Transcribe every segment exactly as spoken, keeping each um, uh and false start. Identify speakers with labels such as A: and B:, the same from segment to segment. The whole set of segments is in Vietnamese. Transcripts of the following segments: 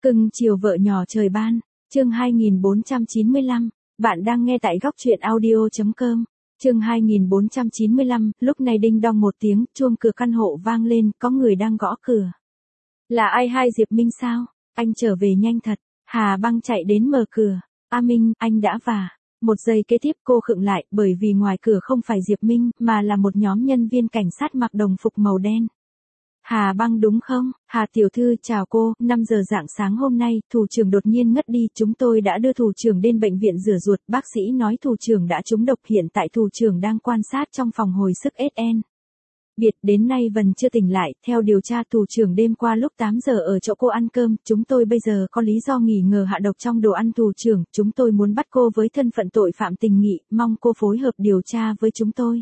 A: Cưng chiều vợ nhỏ trời ban, chương hai nghìn bốn trăm chín mươi lăm, bạn đang nghe tại góc truyện audio chấm com. Chương hai nghìn bốn trăm chín mươi lăm, lúc này đinh đong một tiếng, chuông cửa căn hộ vang lên, có người đang gõ cửa. Là ai? Hai Diệp Minh sao? Anh trở về nhanh thật. Hà Băng chạy đến mở cửa. A Minh, anh đã và. Một giây kế tiếp cô khựng lại, bởi vì ngoài cửa không phải Diệp Minh, mà là một nhóm nhân viên cảnh sát mặc đồng phục màu đen. Hà Băng đúng không? Hà tiểu thư chào cô, năm giờ rạng sáng hôm nay, thủ trưởng đột nhiên ngất đi, chúng tôi đã đưa thủ trưởng đến bệnh viện rửa ruột, bác sĩ nói thủ trưởng đã trúng độc, hiện tại thủ trưởng đang quan sát trong phòng hồi sức ét en. Biệt đến nay vẫn chưa tỉnh lại, theo điều tra thủ trưởng đêm qua lúc tám giờ ở chỗ cô ăn cơm, chúng tôi bây giờ có lý do nghi ngờ hạ độc trong đồ ăn thủ trưởng, chúng tôi muốn bắt cô với thân phận tội phạm tình nghị, mong cô phối hợp điều tra với chúng tôi.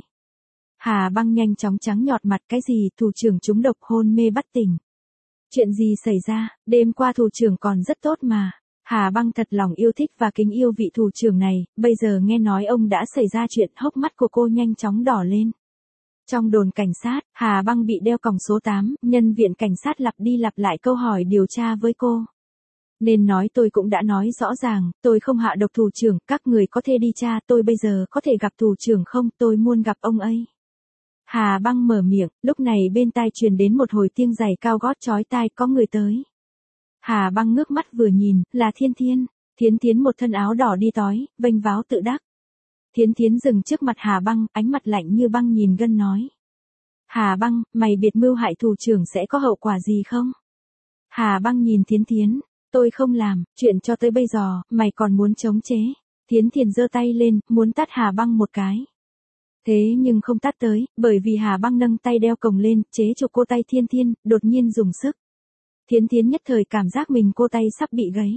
A: Hà Băng nhanh chóng trắng nhọt mặt, cái gì, thủ trưởng trúng độc, hôn mê bất tỉnh. Chuyện gì xảy ra, đêm qua thủ trưởng còn rất tốt mà. Hà Băng thật lòng yêu thích và kính yêu vị thủ trưởng này, bây giờ nghe nói ông đã xảy ra chuyện, hốc mắt của cô nhanh chóng đỏ lên. Trong đồn cảnh sát, Hà Băng bị đeo còng số tám, nhân viên cảnh sát lặp đi lặp lại câu hỏi điều tra với cô. Nên nói tôi cũng đã nói rõ ràng, tôi không hạ độc thủ trưởng, các người có thể đi tra, tôi bây giờ có thể gặp thủ trưởng không, tôi muốn gặp ông ấy. Hà Băng mở miệng, lúc này bên tai truyền đến một hồi tiếng giày cao gót chói tai, có người tới. Hà Băng ngước mắt vừa nhìn, là Thiên Thiên. Thiến Thiến một thân áo đỏ đi tói, vênh váo tự đắc. Thiến Thiến dừng trước mặt Hà Băng, ánh mặt lạnh như băng nhìn gân nói. Hà Băng, mày biệt mưu hại thủ trưởng sẽ có hậu quả gì không? Hà Băng nhìn Thiến Thiến, tôi không làm, chuyện cho tới bây giờ, mày còn muốn chống chế. Thiến Thiến giơ tay lên, muốn tát Hà Băng một cái. Thế nhưng không tát tới, bởi vì Hà Băng nâng tay đeo còng lên, chế trụ cô tay Thiên Thiên, đột nhiên dùng sức. Thiến Thiến nhất thời cảm giác mình cô tay sắp bị gãy.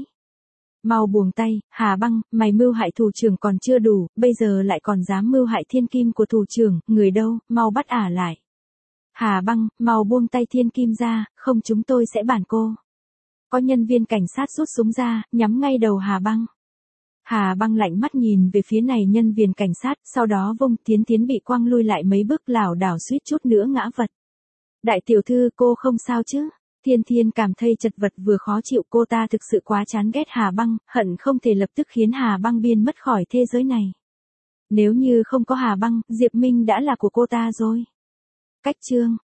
A: Mau buông tay, Hà Băng, mày mưu hại thủ trưởng còn chưa đủ, bây giờ lại còn dám mưu hại thiên kim của thủ trưởng, người đâu, mau bắt ả lại. Hà Băng, mau buông tay Thiên Kim ra, không chúng tôi sẽ bản cô. Có nhân viên cảnh sát rút súng ra, nhắm ngay đầu Hà Băng. Hà Băng lạnh mắt nhìn về phía này nhân viên cảnh sát, sau đó vung, Thiến Thiến bị quăng lui lại mấy bước, lảo đảo suýt chút nữa ngã vật. Đại tiểu thư, cô không sao chứ? Thiên Thiên cảm thấy chật vật vừa khó chịu, cô ta thực sự quá chán ghét Hà Băng, hận không thể lập tức khiến Hà Băng biến mất khỏi thế giới này. Nếu như không có Hà Băng, Diệp Minh đã là của cô ta rồi. Cách chương,